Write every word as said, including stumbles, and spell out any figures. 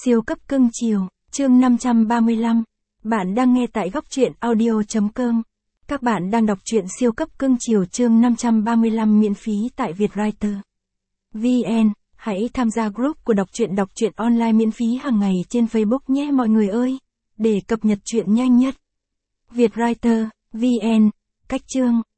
Siêu cấp cưng chiều, chương năm trăm ba mươi lăm. Bạn đang nghe tại góc truyện audio chấm com. Các bạn đang đọc truyện siêu cấp cưng chiều chương năm trăm ba mươi lăm miễn phí tại Vietwriter vê en. Hãy tham gia group của đọc truyện đọc truyện online miễn phí hàng ngày trên Facebook nhé mọi người ơi, để cập nhật truyện nhanh nhất. Vietwriter vê en, cách chương.